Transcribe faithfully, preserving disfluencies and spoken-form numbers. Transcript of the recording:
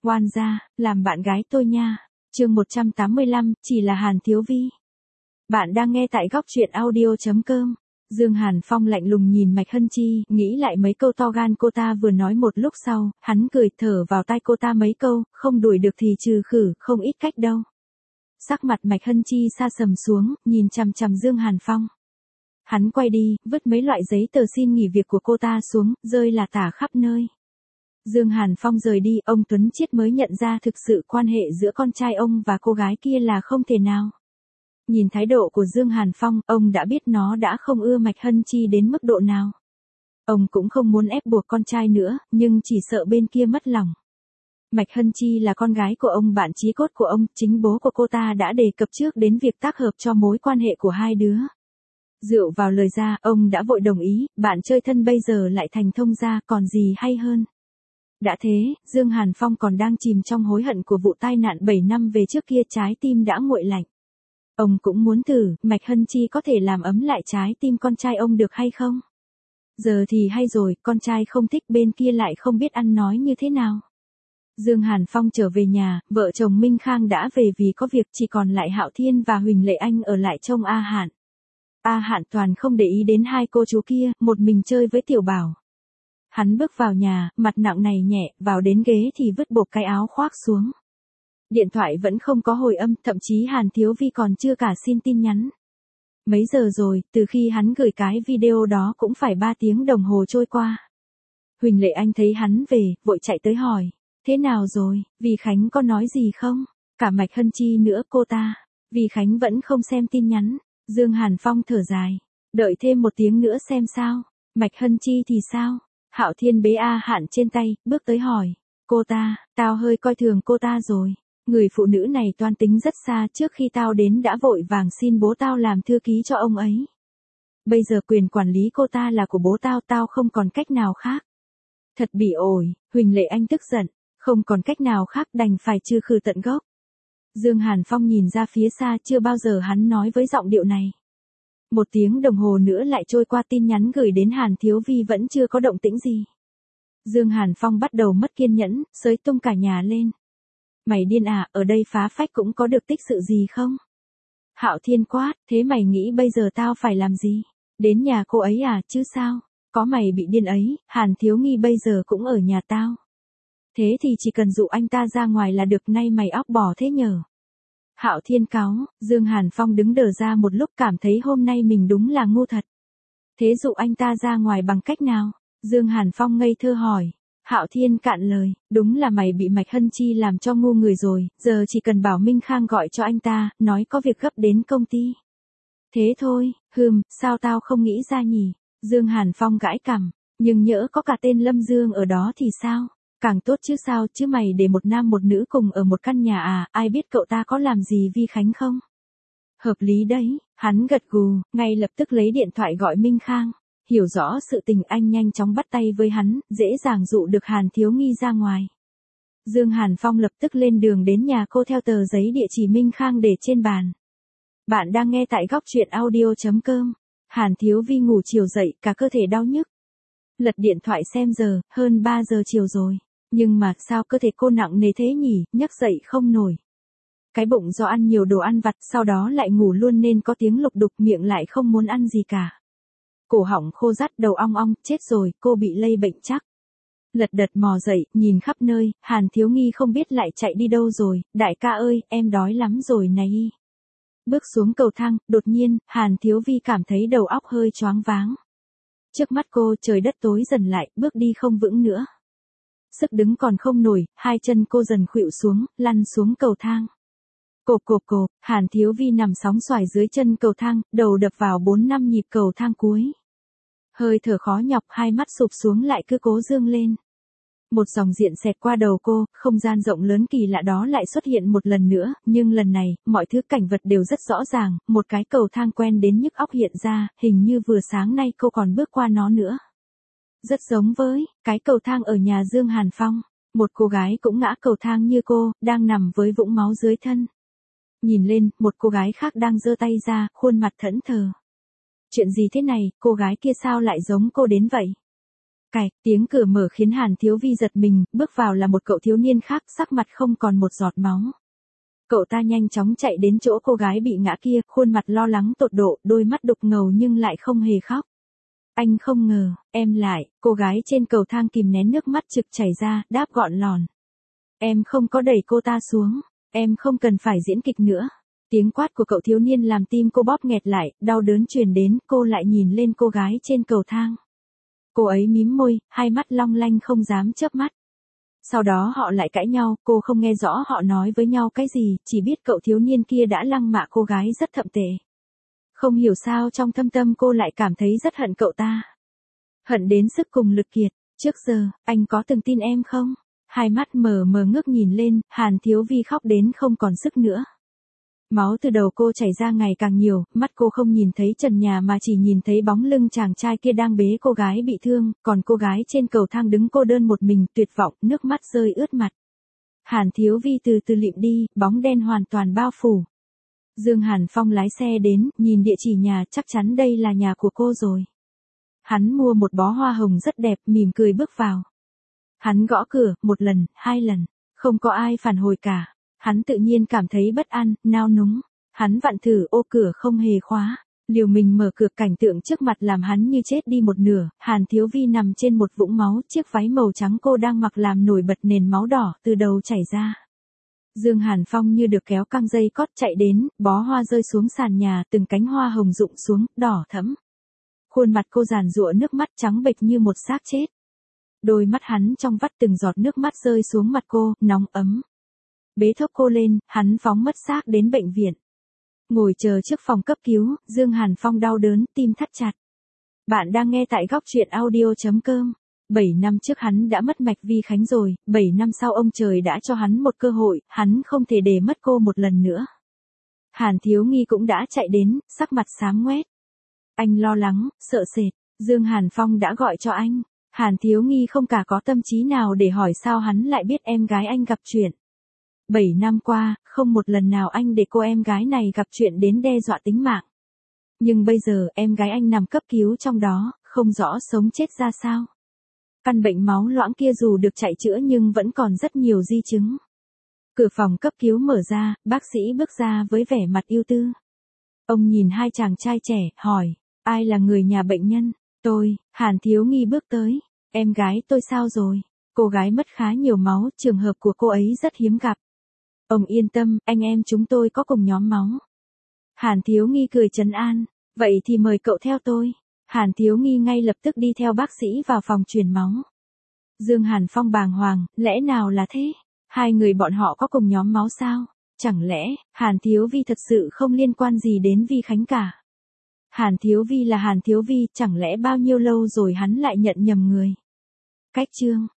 Oan gia, làm bạn gái tôi nha. Chương một trăm tám mươi lăm, chỉ là Hàn Thiếu Vi. Bạn đang nghe tại góc truyện audio chấm com. Dương Hàn Phong lạnh lùng nhìn Mạch Hân Chi, nghĩ lại mấy câu to gan cô ta vừa nói một lúc sau, hắn cười thở vào tai cô ta mấy câu, không đuổi được thì trừ khử, không ít cách đâu. Sắc mặt Mạch Hân Chi sa sầm xuống, nhìn chằm chằm Dương Hàn Phong. Hắn quay đi, vứt mấy loại giấy tờ xin nghỉ việc của cô ta xuống, rơi là tả khắp nơi. Dương Hàn Phong rời đi, ông Tuấn Chiết mới nhận ra thực sự quan hệ giữa con trai ông và cô gái kia là không thể nào. Nhìn thái độ của Dương Hàn Phong, ông đã biết nó đã không ưa Mạch Hân Chi đến mức độ nào. Ông cũng không muốn ép buộc con trai nữa, nhưng chỉ sợ bên kia mất lòng. Mạch Hân Chi là con gái của ông bạn chí cốt của ông, chính bố của cô ta đã đề cập trước đến việc tác hợp cho mối quan hệ của hai đứa. Dựa vào lời ra, ông đã vội đồng ý, bạn chơi thân bây giờ lại thành thông gia, còn gì hay hơn. Đã thế, Dương Hàn Phong còn đang chìm trong hối hận của vụ tai nạn bảy năm về trước kia, trái tim đã nguội lạnh. Ông cũng muốn thử, Mạch Hân Chi có thể làm ấm lại trái tim con trai ông được hay không? Giờ thì hay rồi, con trai không thích, bên kia lại không biết ăn nói như thế nào. Dương Hàn Phong trở về nhà, vợ chồng Minh Khang đã về vì có việc, chỉ còn lại Hạo Thiên và Huỳnh Lệ Anh ở lại trông A Hạn. A Hạn toàn không để ý đến hai cô chú kia, một mình chơi với Tiểu Bảo. Hắn bước vào nhà, mặt nặng nề nhẹ, vào đến ghế thì vứt bộp cái áo khoác xuống. Điện thoại vẫn không có hồi âm, thậm chí Hàn Thiếu Vi còn chưa cả xin tin nhắn. Mấy giờ rồi, từ khi hắn gửi cái video đó cũng phải ba tiếng đồng hồ trôi qua. Huỳnh Lệ Anh thấy hắn về, vội chạy tới hỏi, thế nào rồi, Vì Khánh có nói gì không? Cả Mạch Hân Chi nữa cô ta, Vì Khánh vẫn không xem tin nhắn. Dương Hàn Phong thở dài, đợi thêm một tiếng nữa xem sao. Mạch Hân Chi thì sao? Hạo Thiên bế A Hạn trên tay, bước tới hỏi, cô ta, tao hơi coi thường cô ta rồi. Người phụ nữ này toan tính rất xa, trước khi tao đến đã vội vàng xin bố tao làm thư ký cho ông ấy. Bây giờ quyền quản lý cô ta là của bố tao, tao không còn cách nào khác. Thật bị ổi, Huỳnh Lệ Anh tức giận, không còn cách nào khác đành phải trừ khử tận gốc. Dương Hàn Phong nhìn ra phía xa, chưa bao giờ hắn nói với giọng điệu này. Một tiếng đồng hồ nữa lại trôi qua, tin nhắn gửi đến Hàn Thiếu Vi vẫn chưa có động tĩnh gì. Dương Hàn Phong bắt đầu mất kiên nhẫn, xới tung cả nhà lên. Mày điên à, ở đây phá phách cũng có được tích sự gì không? Hạo Thiên quát, thế mày nghĩ bây giờ tao phải làm gì? Đến nhà cô ấy à, chứ sao? Có mày bị điên ấy, Hàn Thiếu Nghi bây giờ cũng ở nhà tao. Thế thì chỉ cần dụ anh ta ra ngoài là được, nay mày óc bò thế nhờ? Hạo Thiên cáu, Dương Hàn Phong đứng đờ ra một lúc, cảm thấy hôm nay mình đúng là ngu thật. Thế dụ anh ta ra ngoài bằng cách nào? Dương Hàn Phong ngây thơ hỏi. Hạo Thiên cạn lời, đúng là mày bị Mạch Hân Chi làm cho ngu người rồi, giờ chỉ cần bảo Minh Khang gọi cho anh ta, nói có việc gấp đến công ty. Thế thôi, hừm, sao tao không nghĩ ra nhỉ? Dương Hàn Phong gãi cằm, nhưng nhỡ có cả tên Lâm Dương ở đó thì sao? Càng tốt chứ sao, chứ mày để một nam một nữ cùng ở một căn nhà à, ai biết cậu ta có làm gì Vi Khánh không? Hợp lý đấy, hắn gật gù, ngay lập tức lấy điện thoại gọi Minh Khang. Hiểu rõ sự tình, anh nhanh chóng bắt tay với hắn, dễ dàng dụ được Hàn Thiếu Nghi ra ngoài. Dương Hàn Phong lập tức lên đường đến nhà cô, theo tờ giấy địa chỉ Minh Khang để trên bàn. Bạn đang nghe tại góc truyện audio chấm com. Hàn Thiếu Vi ngủ chiều dậy, cả cơ thể đau nhức. Lật điện thoại xem giờ, hơn ba giờ chiều rồi. Nhưng mà sao cơ thể cô nặng nề thế nhỉ, nhấc dậy không nổi. Cái bụng do ăn nhiều đồ ăn vặt, sau đó lại ngủ luôn nên có tiếng lục đục, miệng lại không muốn ăn gì cả. Cổ họng khô rắt, đầu ong ong, chết rồi, cô bị lây bệnh chắc. Lật đật mò dậy, nhìn khắp nơi, Hàn Thiếu Nghi không biết lại chạy đi đâu rồi, đại ca ơi, em đói lắm rồi này. Bước xuống cầu thang, đột nhiên, Hàn Thiếu Vi cảm thấy đầu óc hơi choáng váng. Trước mắt cô, trời đất tối dần lại, bước đi không vững nữa. Sức đứng còn không nổi, hai chân cô dần khuỵu xuống, lăn xuống cầu thang. Cộp cộp cộp, Hàn Thiếu Vi nằm sóng xoài dưới chân cầu thang, đầu đập vào bốn năm nhịp cầu thang cuối. Hơi thở khó nhọc, hai mắt sụp xuống lại cứ cố dương lên. Một dòng diện xẹt qua đầu cô, không gian rộng lớn kỳ lạ đó lại xuất hiện một lần nữa, nhưng lần này, mọi thứ cảnh vật đều rất rõ ràng, một cái cầu thang quen đến nhức óc hiện ra, hình như vừa sáng nay cô còn bước qua nó nữa. Rất giống với cái cầu thang ở nhà Dương Hàn Phong, một cô gái cũng ngã cầu thang như cô, đang nằm với vũng máu dưới thân. Nhìn lên, một cô gái khác đang giơ tay ra, khuôn mặt thẫn thờ. Chuyện gì thế này, cô gái kia sao lại giống cô đến vậy? Cạch, tiếng cửa mở khiến Hàn Thiếu Vi giật mình, bước vào là một cậu thiếu niên khác, sắc mặt không còn một giọt máu. Cậu ta nhanh chóng chạy đến chỗ cô gái bị ngã kia, khuôn mặt lo lắng tột độ, đôi mắt đục ngầu nhưng lại không hề khóc. Anh không ngờ, em lại, cô gái trên cầu thang kìm nén nước mắt trực chảy ra, đáp gọn lòn. Em không có đẩy cô ta xuống, em không cần phải diễn kịch nữa. Tiếng quát của cậu thiếu niên làm tim cô bóp nghẹt lại, đau đớn truyền đến, cô lại nhìn lên cô gái trên cầu thang. Cô ấy mím môi, hai mắt long lanh không dám chớp mắt. Sau đó họ lại cãi nhau, cô không nghe rõ họ nói với nhau cái gì, chỉ biết cậu thiếu niên kia đã lăng mạ cô gái rất thậm tệ. Không hiểu sao trong thâm tâm cô lại cảm thấy rất hận cậu ta. Hận đến sức cùng lực kiệt, trước giờ, anh có từng tin em không? Hai mắt mờ mờ ngước nhìn lên, Hàn Thiếu Vi khóc đến không còn sức nữa. Máu từ đầu cô chảy ra ngày càng nhiều, mắt cô không nhìn thấy trần nhà mà chỉ nhìn thấy bóng lưng chàng trai kia đang bế cô gái bị thương, còn cô gái trên cầu thang đứng cô đơn một mình, tuyệt vọng, nước mắt rơi ướt mặt. Hàn Thiếu Vi từ từ lịm đi, bóng đen hoàn toàn bao phủ. Dương Hàn Phong lái xe đến, nhìn địa chỉ nhà, chắc chắn đây là nhà của cô rồi. Hắn mua một bó hoa hồng rất đẹp, mỉm cười bước vào. Hắn gõ cửa, một lần, hai lần, không có ai phản hồi cả. Hắn tự nhiên cảm thấy bất an, nao núng. Hắn vặn thử ô cửa không hề khóa. Liều mình mở cửa, cảnh tượng trước mặt làm hắn như chết đi một nửa. Hàn Thiếu Vi nằm trên một vũng máu, chiếc váy màu trắng cô đang mặc làm nổi bật nền máu đỏ từ đầu chảy ra. Dương Hàn Phong như được kéo căng dây cót chạy đến, bó hoa rơi xuống sàn nhà, từng cánh hoa hồng rụng xuống, đỏ thẫm. Khuôn mặt cô giàn giụa nước mắt trắng bệch như một xác chết. Đôi mắt hắn trong vắt từng giọt nước mắt rơi xuống mặt cô, nóng ấm. Bế thốc cô lên, hắn phóng mất xác đến bệnh viện. Ngồi chờ trước phòng cấp cứu, Dương Hàn Phong đau đớn, tim thắt chặt. Bạn đang nghe tại góc truyện audio chấm com. bảy năm trước hắn đã mất Mạch Vi Khánh rồi, bảy năm sau ông trời đã cho hắn một cơ hội, hắn không thể để mất cô một lần nữa. Hàn Thiếu Nghi cũng đã chạy đến, sắc mặt xám ngoét. Anh lo lắng, sợ sệt, Dương Hàn Phong đã gọi cho anh. Hàn Thiếu Nghi không cả có tâm trí nào để hỏi sao hắn lại biết em gái anh gặp chuyện. Bảy năm qua, không một lần nào anh để cô em gái này gặp chuyện đến đe dọa tính mạng. Nhưng bây giờ em gái anh nằm cấp cứu trong đó, không rõ sống chết ra sao. Căn bệnh máu loãng kia dù được chạy chữa nhưng vẫn còn rất nhiều di chứng. Cửa phòng cấp cứu mở ra, bác sĩ bước ra với vẻ mặt ưu tư. Ông nhìn hai chàng trai trẻ, hỏi, ai là người nhà bệnh nhân? Tôi. Hàn Thiếu Nghi bước tới. Em gái tôi sao rồi? Cô gái mất khá nhiều máu, trường hợp của cô ấy rất hiếm gặp. Ông yên tâm, anh em chúng tôi có cùng nhóm máu. Hàn Thiếu Nghi cười trấn an. Vậy thì mời cậu theo tôi. Hàn Thiếu Nghi ngay lập tức đi theo bác sĩ vào phòng truyền máu. Dương Hàn Phong bàng hoàng, lẽ nào là thế? Hai người bọn họ có cùng nhóm máu sao? Chẳng lẽ, Hàn Thiếu Vi thật sự không liên quan gì đến Vi Khánh cả? Hàn Thiếu Vi là Hàn Thiếu Vi, chẳng lẽ bao nhiêu lâu rồi hắn lại nhận nhầm người? Cách chương